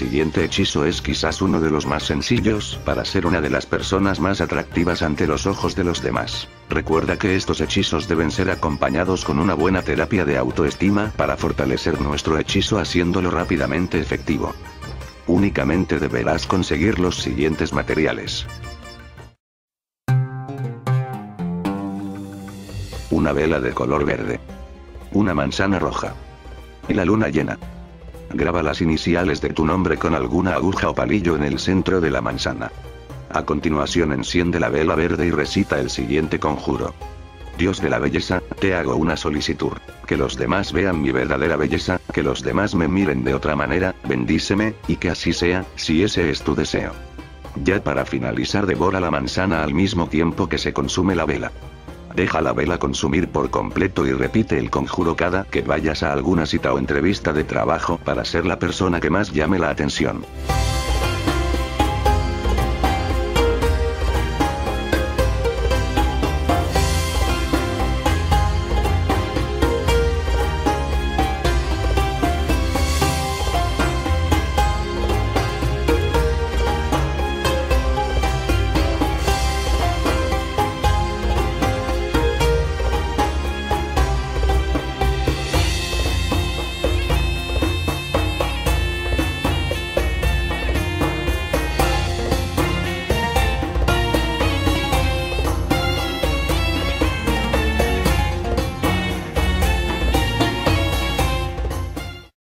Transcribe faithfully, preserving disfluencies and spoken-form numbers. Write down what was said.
siguiente hechizo es quizás uno de los más sencillos, para ser una de las personas más atractivas ante los ojos de los demás. Recuerda que estos hechizos deben ser acompañados con una buena terapia de autoestima para fortalecer nuestro hechizo haciéndolo rápidamente efectivo. Únicamente deberás conseguir los siguientes materiales. Una vela de color verde. Una manzana roja. Y la luna llena. Graba las iniciales de tu nombre con alguna aguja o palillo en el centro de la manzana. A continuación enciende la vela verde y recita el siguiente conjuro. Dios de la belleza, te hago una solicitud. Que los demás vean mi verdadera belleza, que los demás me miren de otra manera, bendíceme, y que así sea, si ese es tu deseo. Ya para finalizar devora la manzana al mismo tiempo que se consume la vela. Deja la vela consumir por completo y repite el conjuro cada que vayas a alguna cita o entrevista de trabajo para ser la persona que más llame la atención.